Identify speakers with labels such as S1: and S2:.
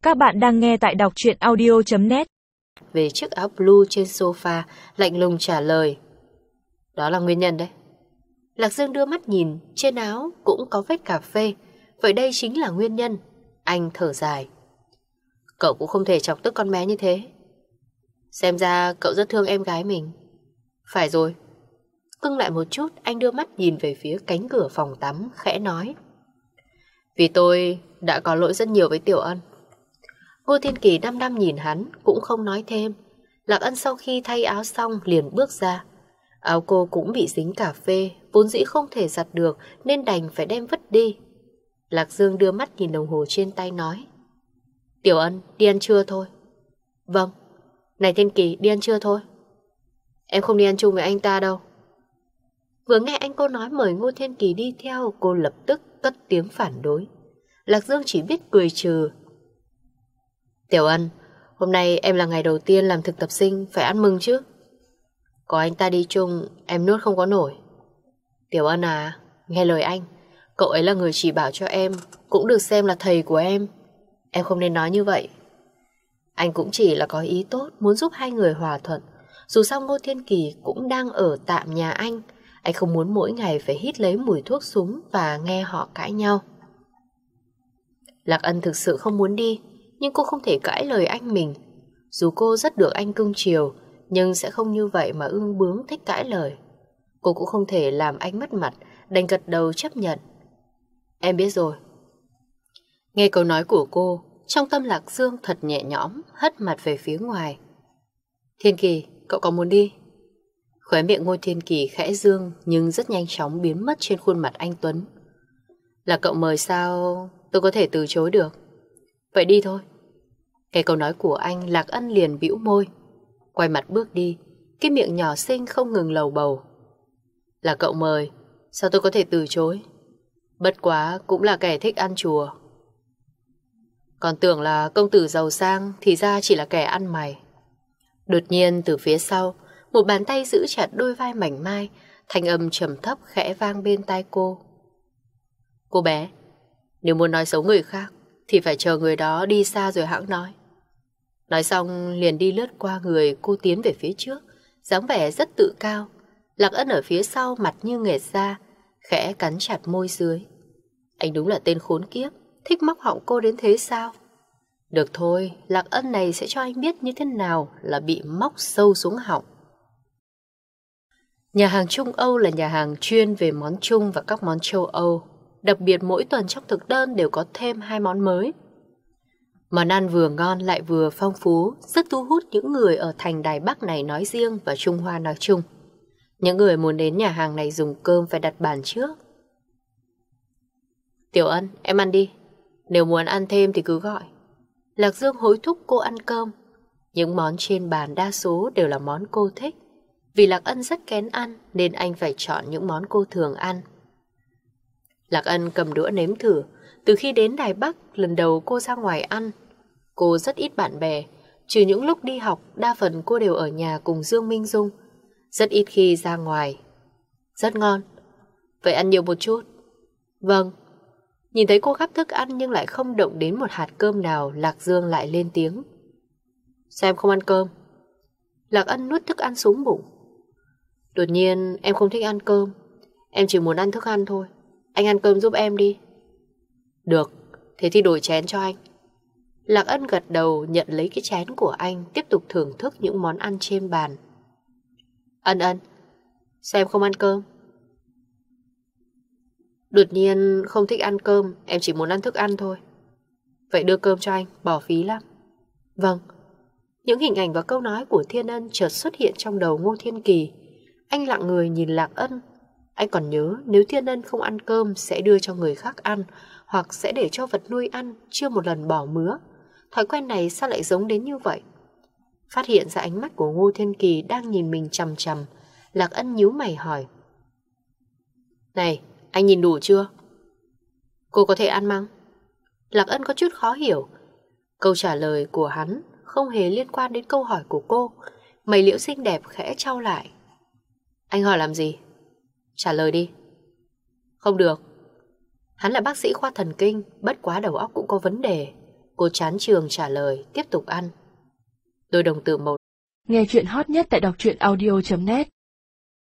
S1: Các bạn đang nghe tại đọc truyện audio.net.
S2: Về chiếc áo blue trên sofa, lạnh lùng trả lời. Đó là nguyên nhân đấy. Lạc Dương đưa mắt nhìn, trên áo cũng có vết cà phê. Vậy đây chính là nguyên nhân. Anh thở dài. Cậu cũng không thể chọc tức con bé như thế. Xem ra cậu rất thương em gái mình. Phải rồi. Cưng lại một chút, anh đưa mắt nhìn về phía cánh cửa phòng tắm, khẽ nói. Vì tôi đã có lỗi rất nhiều với Tiểu Ân. Ngô Thiên Kỳ đăm đăm nhìn hắn, cũng không nói thêm. Lạc Ân sau khi thay áo xong liền bước ra. Áo cô cũng bị dính cà phê, vốn dĩ không thể giặt được nên đành phải đem vứt đi. Lạc Dương đưa mắt nhìn đồng hồ trên tay nói. Tiểu Ân, đi ăn trưa thôi. Vâng. Này Thiên Kỳ, đi ăn trưa thôi. Em không đi ăn chung với anh ta đâu. Vừa nghe anh cô nói mời Ngô Thiên Kỳ đi theo, cô lập tức cất tiếng phản đối. Lạc Dương chỉ biết cười trừ. Tiểu Ân, hôm nay em là ngày đầu tiên làm thực tập sinh, phải ăn mừng chứ. Có anh ta đi chung, em nuốt không có nổi. Tiểu Ân à, nghe lời anh, cậu ấy là người chỉ bảo cho em, cũng được xem là thầy của em. Em không nên nói như vậy. Anh cũng chỉ là có ý tốt, muốn giúp hai người hòa thuận. Dù sao Ngô Thiên Kỳ cũng đang ở tạm nhà anh không muốn mỗi ngày phải hít lấy mùi thuốc súng và nghe họ cãi nhau. Lạc Ân thực sự không muốn đi, nhưng cô không thể cãi lời anh mình. Dù cô rất được anh cưng chiều, nhưng sẽ không như vậy mà ương bướng thích cãi lời. Cô cũng không thể làm anh mất mặt, đành gật đầu chấp nhận. Em biết rồi. Nghe câu nói của cô, trong tâm Lạc Dương thật nhẹ nhõm, hất mặt về phía ngoài. Thiên Kỳ, cậu có muốn đi? Khóe miệng Ngô Thiên Kỳ khẽ dương nhưng rất nhanh chóng biến mất trên khuôn mặt anh Tuấn. Là cậu mời sao tôi có thể từ chối được? Vậy đi thôi. Nghe câu nói của anh, Lạc Ân liền bĩu môi, quay mặt bước đi, cái miệng nhỏ xinh không ngừng lầu bầu. Là cậu mời, sao tôi có thể từ chối? Bất quá cũng là kẻ thích ăn chùa. Còn tưởng là công tử giàu sang, thì ra chỉ là kẻ ăn mày. Đột nhiên từ phía sau, một bàn tay giữ chặt đôi vai mảnh mai, thanh âm trầm thấp khẽ vang bên tai cô. Cô bé, nếu muốn nói xấu người khác thì phải chờ người đó đi xa rồi hãng nói. Nói xong liền đi lướt qua người cô, tiến về phía trước, dáng vẻ rất tự cao. Lạc Ân ở phía sau mặt như nghệt ra, khẽ cắn chặt môi dưới. Anh đúng là tên khốn kiếp, thích móc họng cô đến thế sao? Được thôi, Lạc Ân này sẽ cho anh biết như thế nào là bị móc sâu xuống họng. Nhà hàng Trung Âu là nhà hàng chuyên về món Trung và các món châu Âu. Đặc biệt mỗi tuần trong thực đơn đều có thêm 2 món mới. Món ăn vừa ngon lại vừa phong phú, rất thu hút những người ở thành Đài Bắc này nói riêng và Trung Hoa nói chung. Những người muốn đến nhà hàng này dùng cơm phải đặt bàn trước. Tiểu Ân, em ăn đi. Nếu muốn ăn thêm thì cứ gọi. Lạc Dương hối thúc cô ăn cơm. Những món trên bàn đa số đều là món cô thích. Vì Lạc Ân rất kén ăn nên anh phải chọn những món cô thường ăn. Lạc Ân cầm đũa nếm thử. Từ khi đến Đài Bắc, lần đầu cô ra ngoài ăn. Cô rất ít bạn bè. Trừ những lúc đi học, đa phần cô đều ở nhà cùng Dương Minh Dung. Rất ít khi ra ngoài. Rất ngon. Vậy ăn nhiều một chút. Vâng. Nhìn thấy cô gắp thức ăn nhưng lại không động đến một hạt cơm nào, Lạc Dương lại lên tiếng. Sao em không ăn cơm? Lạc Ân nuốt thức ăn xuống bụng. Đột nhiên em không thích ăn cơm. Em chỉ muốn ăn thức ăn thôi. Anh ăn cơm giúp em đi. Được, thế thì đổi chén cho anh. Lạc Ân gật đầu nhận lấy cái chén của anh, tiếp tục thưởng thức những món ăn trên bàn. Ân, sao em không ăn cơm? Đột nhiên không thích ăn cơm, em chỉ muốn ăn thức ăn thôi. Vậy đưa cơm cho anh, bỏ phí lắm. Vâng. Những hình ảnh và câu nói của Thiên Ân chợt xuất hiện trong đầu Ngô Thiên Kỳ. Anh lặng người nhìn Lạc Ân. Anh còn nhớ nếu Thiên Ân không ăn cơm sẽ đưa cho người khác ăn, hoặc sẽ để cho vật nuôi ăn, chưa một lần bỏ mứa. Thói quen này sao lại giống đến như vậy? Phát hiện ra ánh mắt của Ngô Thiên Kỳ đang nhìn mình chằm chằm, Lạc Ân nhíu mày hỏi. Này, anh nhìn đủ chưa? Cô có thể ăn măng? Lạc Ân có chút khó hiểu. Câu trả lời của hắn không hề liên quan đến câu hỏi của cô. Mày liễu xinh đẹp khẽ trao lại. Anh hỏi làm gì? Trả lời đi. Không được. Hắn là bác sĩ khoa thần kinh, bất quá đầu óc cũng có vấn đề. Cô chán trường trả lời, tiếp tục ăn. Đôi đồng tử màu.
S1: Nghe chuyện hot nhất tại đọc truyện audio.net